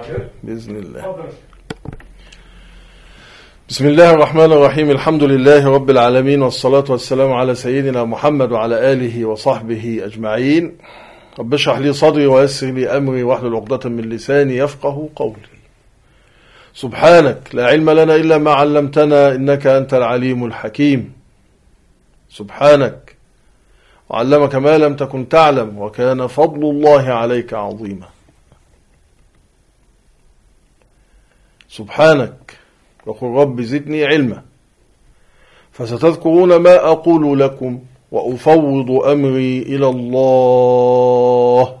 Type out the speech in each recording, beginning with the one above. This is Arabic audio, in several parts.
بإذن الله. بسم الله الرحمن الرحيم. الحمد لله رب العالمين، والصلاة والسلام على سيدنا محمد وعلى آله وصحبه أجمعين. رب اشرح لي صدري ويسر لي أمري واحلل عقدة من لساني يفقه قولي. سبحانك لا علم لنا إلا ما علمتنا إنك أنت العليم الحكيم. سبحانك وعلمك ما لم تكن تعلم وكان فضل الله عليك عظيما. سبحانك وقل رب زدني علما، فستذكرون ما أقول لكم وأفوض أمري إلى الله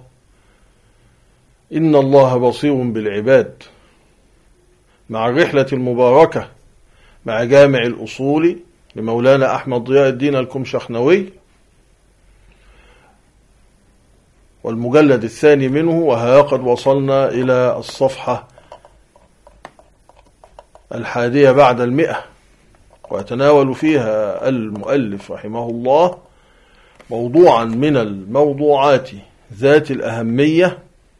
إن الله بصير بالعباد. مع الرحلة المباركة مع جامع الأصول لمولانا أحمد ضياء الدين الكمشخنوي، والمجلد الثاني منه، وها قد وصلنا إلى الصفحة 100 ويتناول فيها المؤلف رحمه الله موضوعا من الموضوعات ذات الأهمية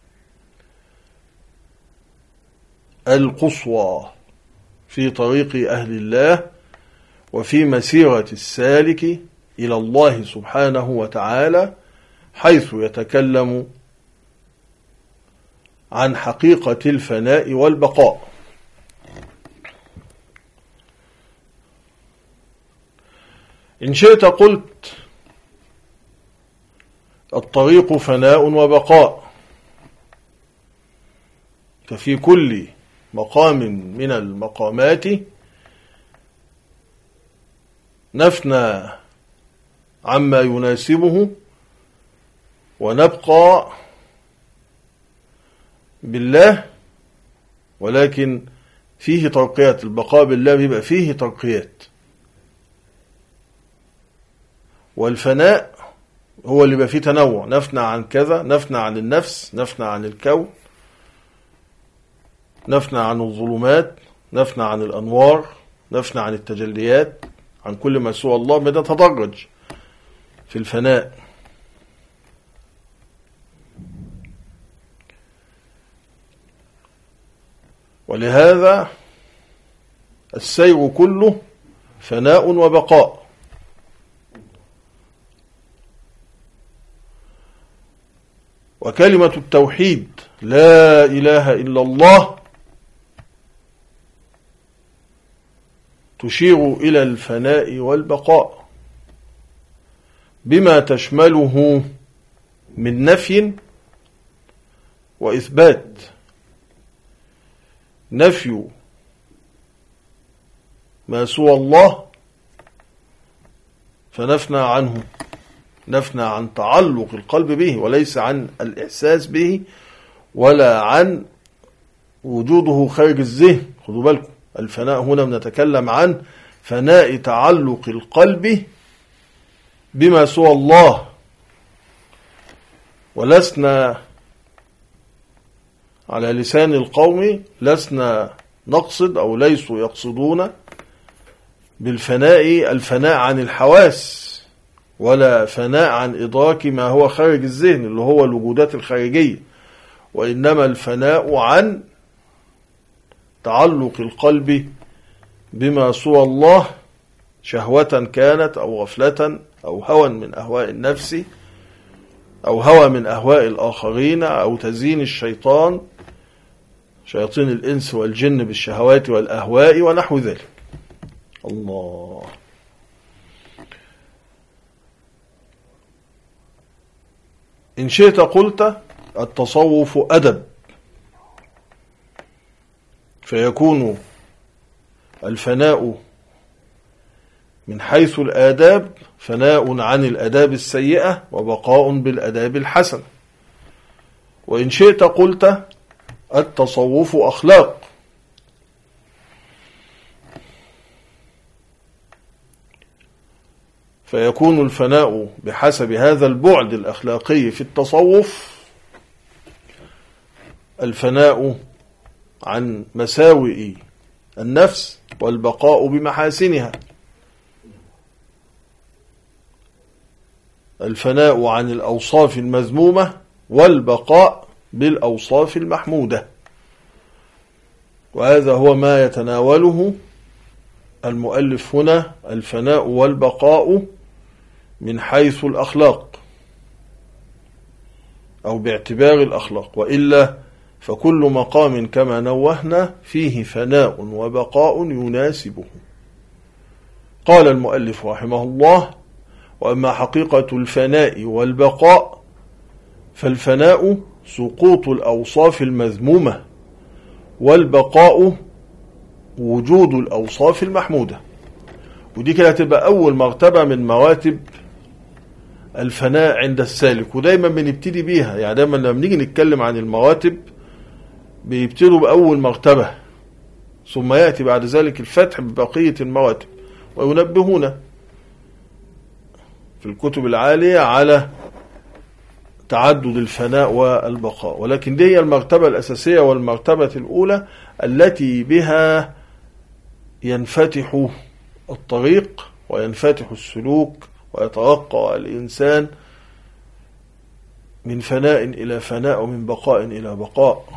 القصوى في طريق أهل الله وفي مسيرة السالك إلى الله سبحانه وتعالى، حيث يتكلم عن حقيقة الفناء والبقاء. إن شئت قلت الطريق فناء وبقاء، ففي كل مقام من المقامات نفنى عما يناسبه ونبقى بالله، ولكن فيه ترقيات. البقاء بالله بيبقى فيه ترقيات، والفناء هو اللي بقى فيه تنوع، نفنى عن كذا، نفنى عن النفس، نفنى عن الكون، نفنى عن الظلمات، نفنى عن الأنوار، نفنى عن التجليات، عن كل ما سوى الله. بدأ تدرج في الفناء. ولهذا السير كله فناء وبقاء. وكلمة التوحيد لا إله إلا الله تشير إلى الفناء والبقاء بما تشمله من نفي وإثبات. نفي ما سوى الله فنفنى عنه، نفنى عن تعلق القلب به وليس عن الإحساس به ولا عن وجوده خارج الذهن. خذوا بالكم، الفناء هنا بنتكلم عن فناء تعلق القلب بما سوى الله، ولسنا على لسان القوم لسنا نقصد أو ليسوا يقصدون بالفناء الفناء عن الحواس، ولا فناء عن إدراك ما هو خارج الذهن اللي هو الوجودات الخارجية، وإنما الفناء عن تعلق القلب بما سوى الله، شهوة كانت أو غفلة أو هوى من أهواء النفس أو هوى من أهواء الآخرين أو تزيين الشيطان، شياطين الإنس والجن بالشهوات والأهواء ونحو ذلك. الله. إن شئت قلت التصوف أدب، فيكون الفناء من حيث الآداب فناء عن الآداب السيئة وبقاء بالآداب الحسنة. وإن شئت قلت التصوف أخلاق، فيكون الفناء بحسب هذا البعد الأخلاقي في التصوف الفناء عن مساوئ النفس والبقاء بمحاسنها، الفناء عن الأوصاف المذمومة والبقاء بالأوصاف المحمودة. وهذا هو ما يتناوله المؤلف هنا، الفناء والبقاء من حيث الأخلاق أو باعتبار الأخلاق، وإلا فكل مقام كما نوهنا فيه فناء وبقاء يناسبه. قال المؤلف رحمه الله: وأما حقيقة الفناء والبقاء فالفناء سقوط الأوصاف المذمومة، والبقاء وجود الأوصاف المحمودة. ودي كده تبقى أول مرتبة من مراتب الفناء عند السالك، ودايما بنبتدي بيها. يعني دايما لما بنيجي نتكلم عن المراتب بيبتدوا بأول مرتبة، ثم يأتي بعد ذلك الفتح ببقية المراتب. وينبهون في الكتب العالية على تعدد الفناء والبقاء، ولكن دي هي المرتبة الأساسية والمرتبة الأولى التي بها ينفتح الطريق وينفتح السلوك ويترقى الإنسان من فناء إلى فناء ومن بقاء إلى بقاء.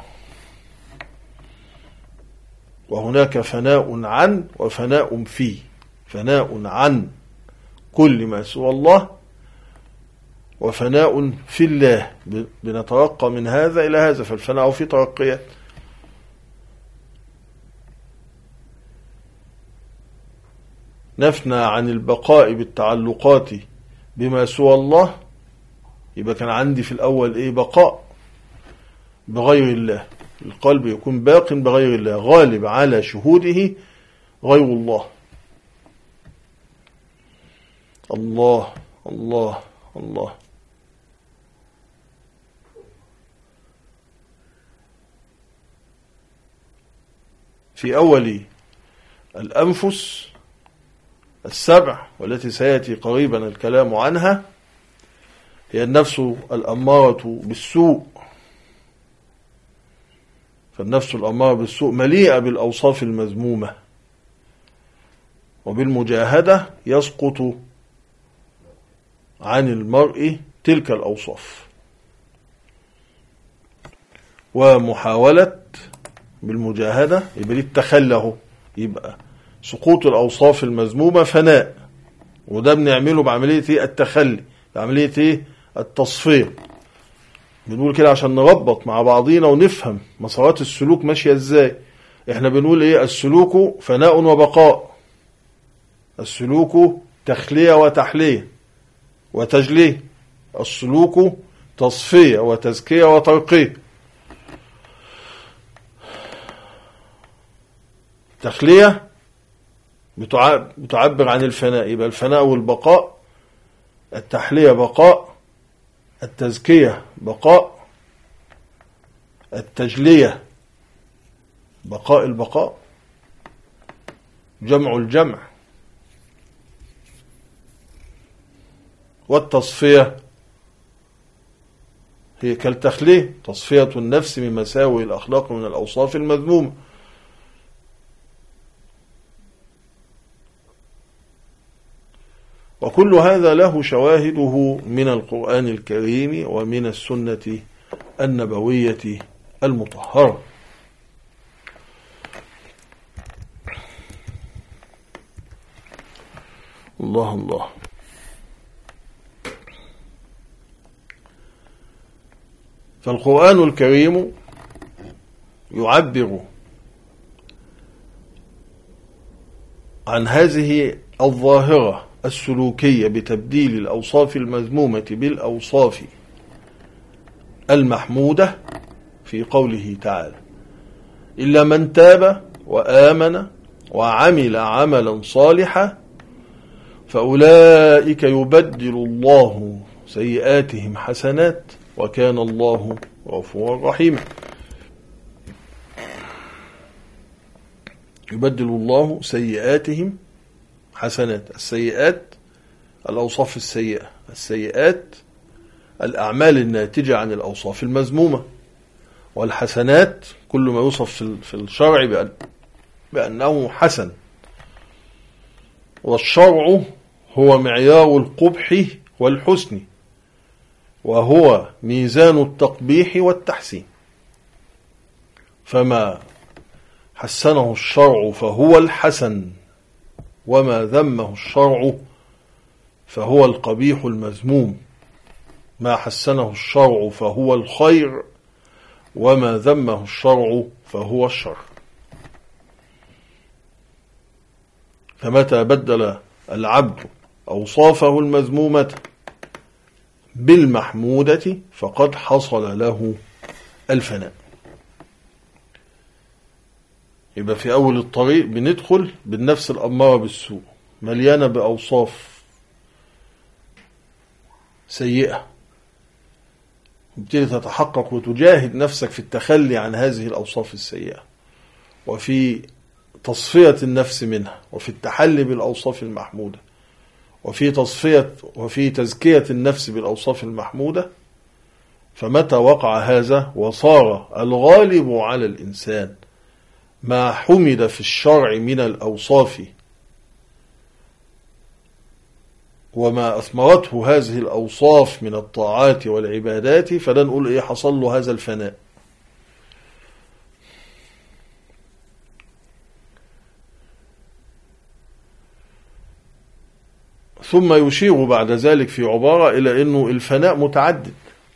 وهناك فناء عن وفناء فيه. فناء عن كل ما سوى الله، وفناء في الله، بنترقى من هذا إلى هذا، فالفناء في ترقيات. نفنى عن البقاء بالتعلقات بما سوى الله، يبقى كان عندي في الأول بقاء بغير الله، القلب يكون باق بغير الله، غالب على شهوده غير الله. الله الله الله. في أول الأنفس السبع والتي سيأتي قريبا الكلام عنها هي النفس الأمارة بالسوء. فالنفس الأمارة بالسوء مليئة بالأوصاف المذمومة، وبالمجاهدة يسقط عن المرء تلك الأوصاف، ومحاولة بالمجاهدة يبقى التخله، يبقى سقوط الأوصاف المذمومة فناء، وده بنعمله بعملية التخلي، بعملية التصفية. بنقول كده عشان نربط مع بعضينا ونفهم مسارات السلوك ماشية ازاي. احنا بنقول السلوك فناء وبقاء، السلوك تخلية وتحلية وتجلية، السلوك تصفية وتزكية وترقية. تخلية بتعبر عن الفناء، يبقى الفناء والبقاء، التحلية بقاء، التزكية بقاء، التجلية بقاء البقاء، جمع الجمع، والتصفية هي كالتخلية، تصفية النفس من مساوئ الأخلاق من الأوصاف المذمومة. وكل هذا له شواهده من القرآن الكريم ومن السنة النبوية المطهرة. الله الله. فالقرآن الكريم يعبر عن هذه الظاهرة السلوكية بتبديل الأوصاف المذمومة بالأوصاف المحمودة في قوله تعالى: إلا من تاب وآمن وعمل عملا صالحا فأولئك يبدل الله سيئاتهم حسنات وكان الله غفورا رحيما. يبدل الله سيئاتهم حسنات. السيئات الأوصاف السيئة، السيئات الأعمال الناتجة عن الأوصاف المذمومة، والحسنات كل ما يوصف في الشرع بأنه حسن. والشرع هو معيار القبح والحسن، وهو ميزان التقبيح والتحسين. فما حسنه الشرع فهو الحسن، وما ذمه الشرع فهو القبيح المذموم. ما حسنه الشرع فهو الخير، وما ذمه الشرع فهو الشر. فمتى بدل العبد أوصافه المذمومة بالمحمودة فقد حصل له الفناء. يبقى في أول الطريق بندخل بالنفس الأمارة بالسوء مليانة بأوصاف سيئة، وبتبتدي تتحقق وتجاهد نفسك في التخلي عن هذه الأوصاف السيئة، وفي تصفية النفس منها، وفي التحلي بالأوصاف المحمودة، وفي تزكية النفس بالأوصاف المحمودة. فمتى وقع هذا وصار الغالب على الإنسان ما حمد في الشرع من الأوصاف وما أثمرته هذه الأوصاف من الطاعات والعبادات، فلا نقول إيه حصل له هذا الفناء. ثم يشير بعد ذلك في عبارة إلى أنه الفناء متعدد،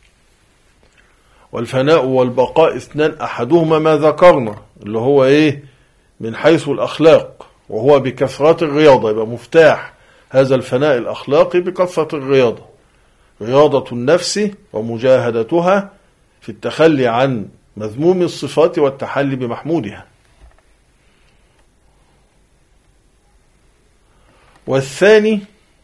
والفناء والبقاء اثنان، أحدهما ما ذكرنا اللي هو إيه من حيث الأخلاق، وهو بكثرة الرياضة. يبقى مفتاح هذا الفناء الأخلاقي بكثرة الرياضة، رياضة النفس ومجاهدتها في التخلي عن مذموم الصفات والتحلي بمحمودها. والثاني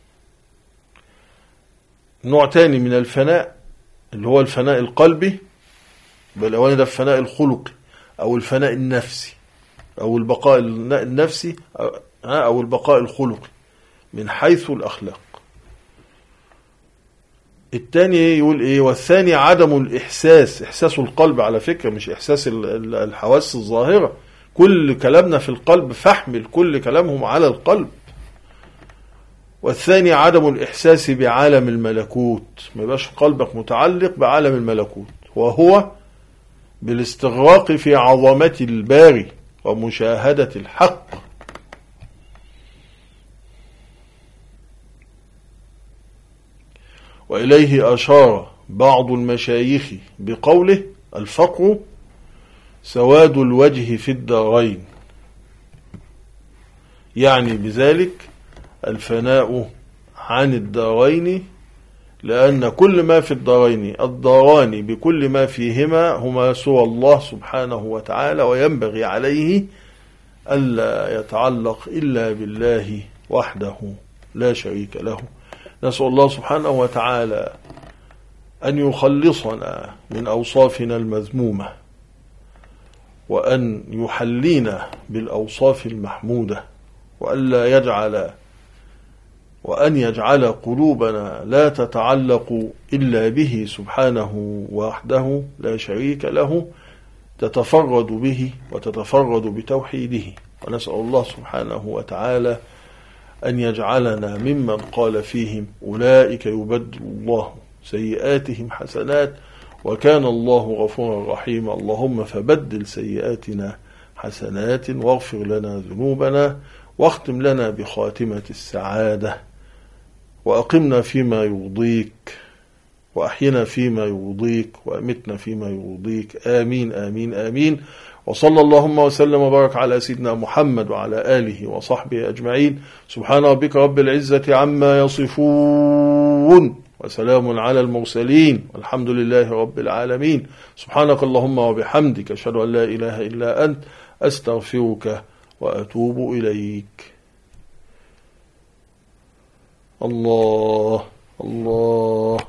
نوع تاني من الفناء اللي هو الفناء القلبي، بالأوان ده الفناء الخلقي أو الفناء النفسي أو البقاء النفسي أو البقاء الخلقي من حيث الأخلاق. الثاني يقول إيه؟ والثاني عدم الإحساس، إحساس القلب على فكرة، مش إحساس الحواس الظاهرة. كل كلامنا في القلب، فاحمل كل كلامهم على القلب. والثاني عدم الإحساس بعالم الملكوت، ما يبقاش قلبك متعلق بعالم الملكوت، وهو بالاستغراق في عظمة الباري ومشاهدة الحق. وإليه أشار بعض المشايخ بقوله الفقر سواد الوجه في الدارين، يعني بذلك الفناء عن الدارين، لأن كل ما في الداران بكل ما فيهما هما سوى الله سبحانه وتعالى، وينبغي عليه ألا يتعلق إلا بالله وحده لا شريك له. نسأل الله سبحانه وتعالى أن يخلصنا من أوصافنا المذمومة، وأن يحلينا بالأوصاف المحمودة، وأن يجعل قلوبنا لا تتعلق إلا به سبحانه وحده لا شريك له، تتفرد به وتتفرد بتوحيده. ونسأل الله سبحانه وتعالى أن يجعلنا ممن قال فيهم أولئك يبدل الله سيئاتهم حسنات وكان الله غفورا رحيما. اللهم فبدل سيئاتنا حسنات واغفر لنا ذنوبنا واختم لنا بخاتمة السعادة، وأقمنا فيما يرضيك، وأحينا فيما يرضيك، وأمتنا فيما يرضيك. آمين آمين آمين. وصلى اللهم وسلم وبارك على سيدنا محمد وعلى آله وصحبه أجمعين. سبحان ربك رب العزة عما يصفون، وسلام على المرسلين، والحمد لله رب العالمين. سبحانك اللهم وبحمدك، أشهد أن لا إله إلا أنت، أستغفرك وأتوب إليك. الله الله.